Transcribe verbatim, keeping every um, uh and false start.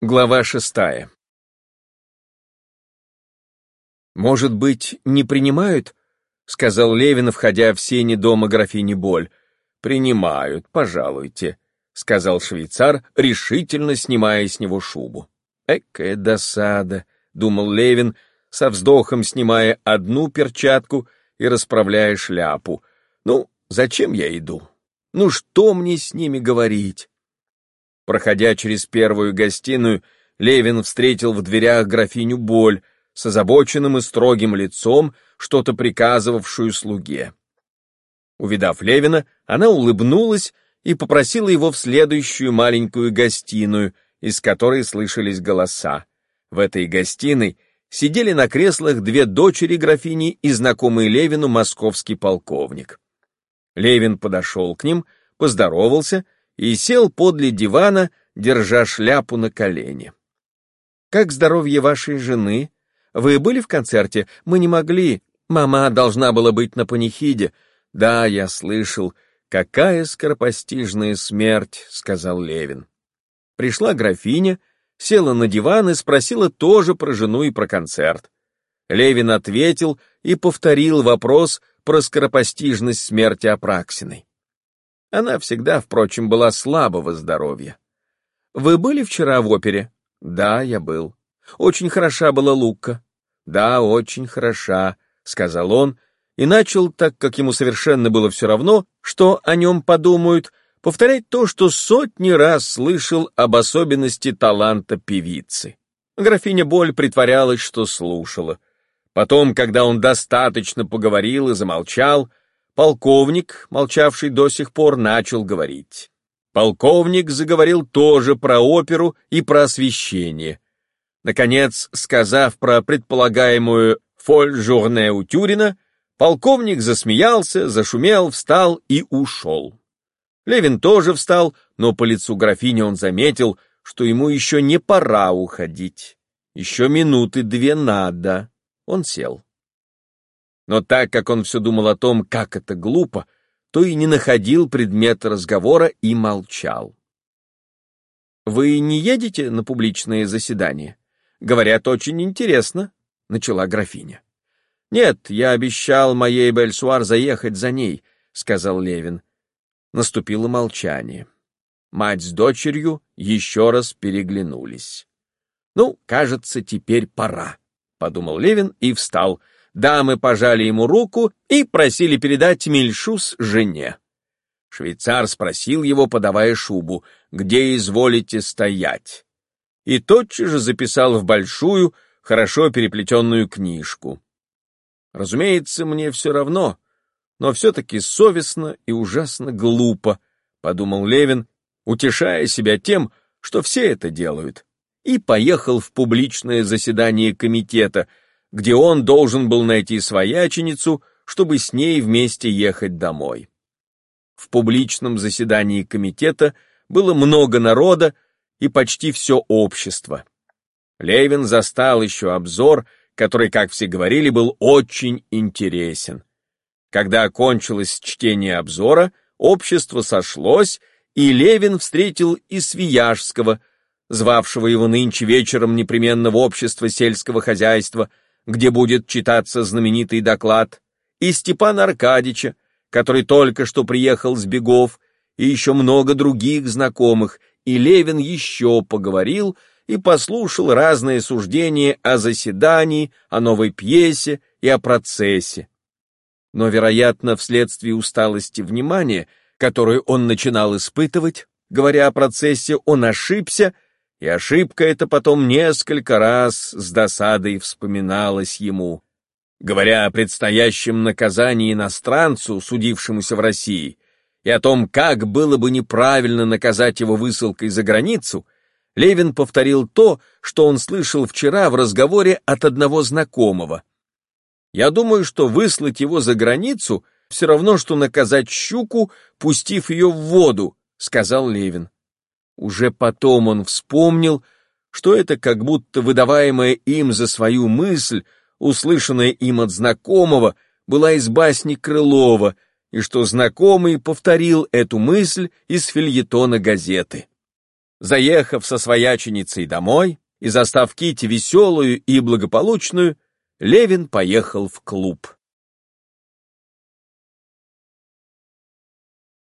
Глава шестая. «Может быть, не принимают?» — сказал Левин, входя в сени дома графини Боль. «Принимают, пожалуйте», — сказал швейцар, решительно снимая с него шубу. «Экая досада», — думал Левин, со вздохом снимая одну перчатку и расправляя шляпу. «Ну, зачем я иду? Ну, что мне с ними говорить?» Проходя через первую гостиную, Левин встретил в дверях графиню Боль с озабоченным и строгим лицом, что-то приказывавшую слуге. Увидав Левина, она улыбнулась и попросила его в следующую маленькую гостиную, из которой слышались голоса. В этой гостиной сидели на креслах две дочери графини и знакомый Левину московский полковник. Левин подошел к ним, поздоровался и сел подле дивана, держа шляпу на колене. «Как здоровье вашей жены? Вы были в концерте? Мы не могли. Мама должна была быть на панихиде. Да, я слышал. Какая скоропостижная смерть», — сказал Левин. Пришла графиня, села на диван и спросила тоже про жену и про концерт. Левин ответил и повторил вопрос про скоропостижность смерти Апраксиной. Она всегда, впрочем, была слабого здоровья. «Вы были вчера в опере?» «Да, я был». «Очень хороша была Лука?» «Да, очень хороша», — сказал он, и начал, так как ему совершенно было все равно, что о нем подумают, повторять то, что сотни раз слышал об особенности таланта певицы. Графиня Боль притворялась, что слушала. Потом, когда он достаточно поговорил и замолчал, полковник, молчавший до сих пор, начал говорить. Полковник заговорил тоже про оперу и про освещение. Наконец, сказав про предполагаемую фоль-журне у Тюрина, полковник засмеялся, зашумел, встал и ушел. Левин тоже встал, но по лицу графини он заметил, что ему еще не пора уходить. Еще минуты две надо. Он сел. Но так как он все думал о том, как это глупо, то и не находил предмета разговора и молчал. «Вы не едете на публичные заседания? Говорят, очень интересно», — начала графиня. «Нет, я обещал моей Бельсуар заехать за ней», — сказал Левин. Наступило молчание. Мать с дочерью еще раз переглянулись. «Ну, кажется, теперь пора», — подумал Левин и встал. Дамы пожали ему руку и просили передать мильшус жене. Швейцар спросил его, подавая шубу, где изволите стоять, и тотчас же записал в большую, хорошо переплетенную книжку. «Разумеется, мне все равно, но все-таки совестно и ужасно глупо», — подумал Левин, утешая себя тем, что все это делают, и поехал в публичное заседание комитета, где он должен был найти свояченицу, чтобы с ней вместе ехать домой. В публичном заседании комитета было много народа и почти все общество. Левин застал еще обзор, который, как все говорили, был очень интересен. Когда окончилось чтение обзора, общество сошлось, и Левин встретил и Свияжского, звавшего его нынче вечером непременно в общество сельского хозяйства, где будет читаться знаменитый доклад, и Степана Аркадьича, который только что приехал с бегов, и еще много других знакомых, и Левин еще поговорил и послушал разные суждения о заседании, о новой пьесе и о процессе. Но, вероятно, вследствие усталости внимания, которую он начинал испытывать, говоря о процессе, он ошибся, и ошибка эта потом несколько раз с досадой вспоминалась ему. Говоря о предстоящем наказании иностранцу, судившемуся в России, и о том, как было бы неправильно наказать его высылкой за границу, Левин повторил то, что он слышал вчера в разговоре от одного знакомого. «Я думаю, что выслать его за границу все равно, что наказать щуку, пустив ее в воду», — сказал Левин. Уже потом он вспомнил, что это как будто выдаваемая им за свою мысль, услышанная им от знакомого, была из басни Крылова, и что знакомый повторил эту мысль из фельетона газеты. Заехав со свояченицей домой и застав Кити веселую и благополучную, Левин поехал в клуб.